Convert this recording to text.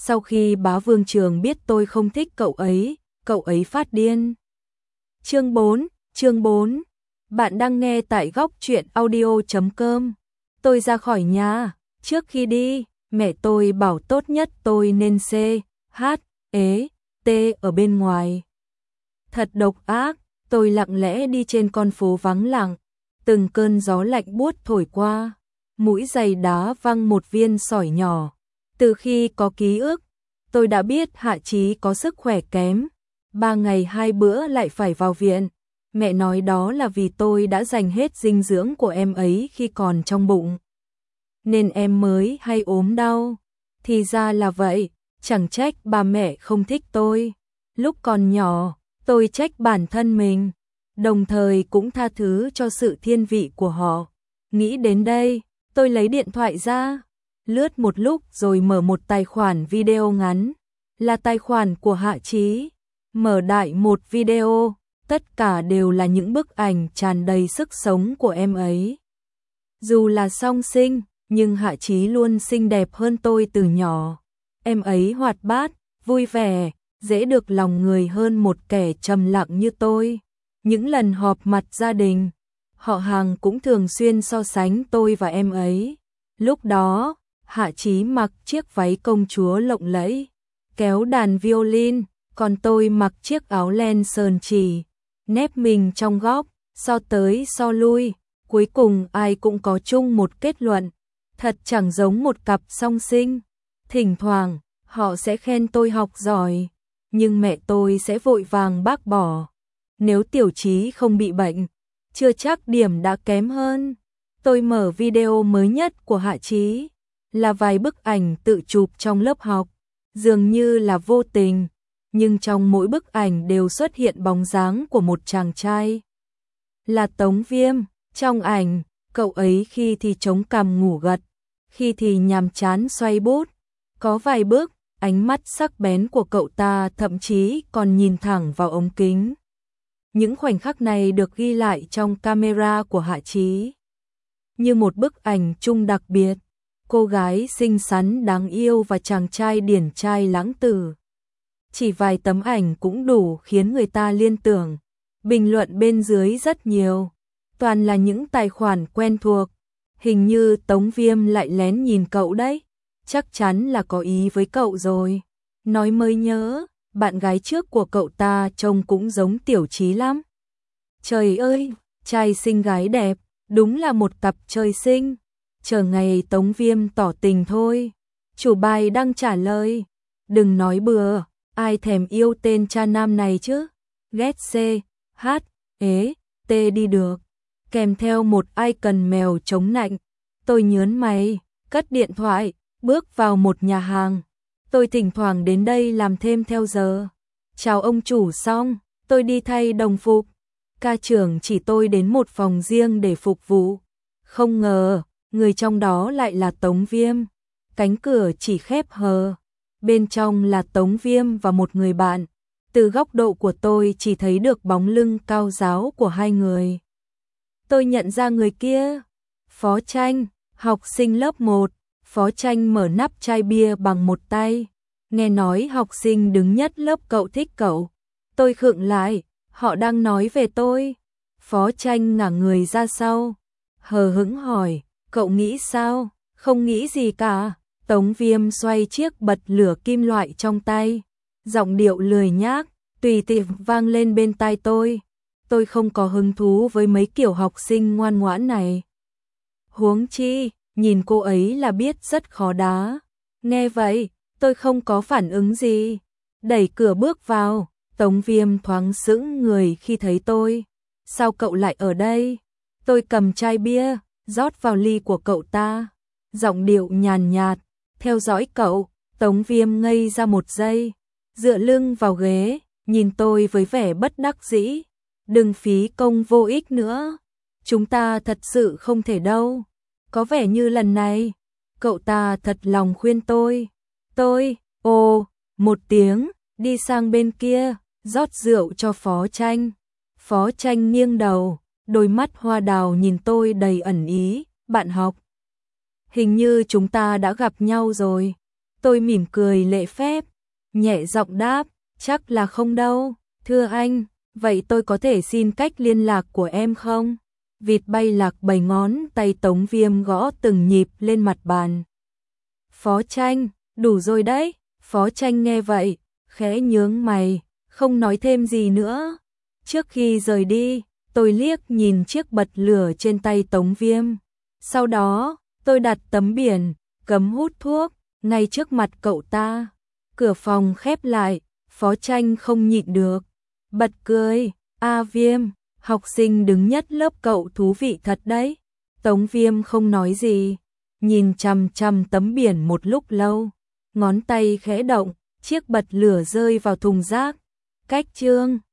Sau khi bá Vương Trường biết tôi không thích cậu ấy phát điên. Chương 4. Bạn đang nghe tại góc truyện audio.com. Tôi ra khỏi nhà, trước khi đi, mẹ tôi bảo tốt nhất tôi nên T ở bên ngoài. Thật độc ác, tôi lặng lẽ đi trên con phố vắng lặng, từng cơn gió lạnh buốt thổi qua, mũi giày đá văng một viên sỏi nhỏ. Từ khi có ký ức, tôi đã biết Hạ Chí có sức khỏe kém, 3 ngày 2 bữa lại phải vào viện. Mẹ nói đó là vì tôi đã dành hết dinh dưỡng của em ấy khi còn trong bụng, nên em mới hay ốm đau. Thì ra là vậy, chẳng trách ba mẹ không thích tôi. Lúc còn nhỏ, tôi trách bản thân mình, đồng thời cũng tha thứ cho sự thiên vị của họ. Nghĩ đến đây, tôi lấy điện thoại ra, lướt một lúc rồi mở một tài khoản video ngắn, là tài khoản của Hạ Chí. Mở đại một video, tất cả đều là những bức ảnh tràn đầy sức sống của em ấy. Dù là song sinh, nhưng Hạ Chí luôn xinh đẹp hơn tôi từ nhỏ. Em ấy hoạt bát, vui vẻ, dễ được lòng người hơn một kẻ trầm lặng như tôi. Những lần họp mặt gia đình, họ hàng cũng thường xuyên so sánh tôi và em ấy. Lúc đó, Hạ Chí mặc chiếc váy công chúa lộng lẫy, kéo đàn violin, còn tôi mặc chiếc áo len sờn chỉ, nép mình trong góc, so tới so lui. Cuối cùng ai cũng có chung một kết luận, thật chẳng giống một cặp song sinh. Thỉnh thoảng, họ sẽ khen tôi học giỏi, nhưng mẹ tôi sẽ vội vàng bác bỏ. Nếu Tiểu Chí không bị bệnh, chưa chắc điểm đã kém hơn. Tôi mở video mới nhất của Hạ Chí, là vài bức ảnh tự chụp trong lớp học, dường như là vô tình, nhưng trong mỗi bức ảnh đều xuất hiện bóng dáng của một chàng trai. Là Tống Viêm. Trong ảnh, cậu ấy khi thì chống cằm ngủ gật, khi thì nhàm chán xoay bút. Có vài bức, ánh mắt sắc bén của cậu ta thậm chí còn nhìn thẳng vào ống kính. Những khoảnh khắc này được ghi lại trong camera của Hạ Chí, như một bức ảnh chung đặc biệt. Cô gái xinh xắn đáng yêu và chàng trai điển trai lãng tử. Chỉ vài tấm ảnh cũng đủ khiến người ta liên tưởng. Bình luận bên dưới rất nhiều, toàn là những tài khoản quen thuộc. Hình như Tống Viêm lại lén nhìn cậu đấy, chắc chắn là có ý với cậu rồi. Nói mới nhớ, bạn gái trước của cậu ta trông cũng giống Tiểu Chí lắm. Trời ơi, trai xinh gái đẹp, đúng là một cặp trời sinh. Chờ ngày Tống Viêm tỏ tình thôi. Chủ bài đang trả lời, đừng nói bừa, ai thèm yêu tên cha nam này chứ. Ghét T đi được, kèm theo một icon mèo chống nạnh. Tôi nhớn mày, cất điện thoại, bước vào một nhà hàng. Tôi thỉnh thoảng đến đây làm thêm theo giờ. Chào ông chủ xong, tôi đi thay đồng phục. Ca trưởng chỉ tôi đến một phòng riêng để phục vụ. Không ngờ, người trong đó lại là Tống Viêm. Cánh cửa chỉ khép hờ. Bên trong là Tống Viêm và một người bạn. Từ góc độ của tôi chỉ thấy được bóng lưng cao ráo của hai người. Tôi nhận ra người kia. Phó Tranh, học sinh lớp 1. Phó Tranh mở nắp chai bia bằng một tay. Nghe nói học sinh đứng nhất lớp cậu thích cậu. Tôi khựng lại, họ đang nói về tôi. Phó Tranh ngả người ra sau, hờ hững hỏi, cậu nghĩ sao? Không nghĩ gì cả. Tống Viêm xoay chiếc bật lửa kim loại trong tay, giọng điệu lười nhác, tùy tiện vang lên bên tai tôi. Tôi không có hứng thú với mấy kiểu học sinh ngoan ngoãn này. Huống chi, nhìn cô ấy là biết rất khó đá. Nghe vậy, tôi không có phản ứng gì. Đẩy cửa bước vào, Tống Viêm thoáng sững người khi thấy tôi. Sao cậu lại ở đây? Tôi cầm chai bia, rót vào ly của cậu ta. Giọng điệu nhàn nhạt, theo dõi cậu. Tống Viêm ngây ra một giây, dựa lưng vào ghế, nhìn tôi với vẻ bất đắc dĩ. Đừng phí công vô ích nữa. Chúng ta thật sự không thể đâu. Có vẻ như lần này, cậu ta thật lòng khuyên tôi. Một tiếng, đi sang bên kia, rót rượu cho Phó Tranh. Phó Tranh nghiêng đầu, đôi mắt hoa đào nhìn tôi đầy ẩn ý. Bạn học, hình như chúng ta đã gặp nhau rồi. Tôi mỉm cười lễ phép, nhẹ giọng đáp, chắc là không đâu, thưa anh, vậy tôi có thể xin cách liên lạc của em không? Vịt bay lạc 7 ngón tay Tống Viêm gõ từng nhịp lên mặt bàn. Phó Tranh, đủ rồi đấy, Phó Tranh nghe vậy, khẽ nhướng mày, không nói thêm gì nữa. Trước khi rời đi, tôi liếc nhìn chiếc bật lửa trên tay Tống Viêm. Sau đó, tôi đặt tấm biển, cấm hút thuốc, ngay trước mặt cậu ta. Cửa phòng khép lại, Phó Tranh không nhịn được. Bật cười, A Viêm, học sinh đứng nhất lớp cậu thú vị thật đấy. Tống Viêm không nói gì, nhìn chằm chằm tấm biển một lúc lâu. Ngón tay khẽ động, chiếc bật lửa rơi vào thùng rác. Cách chương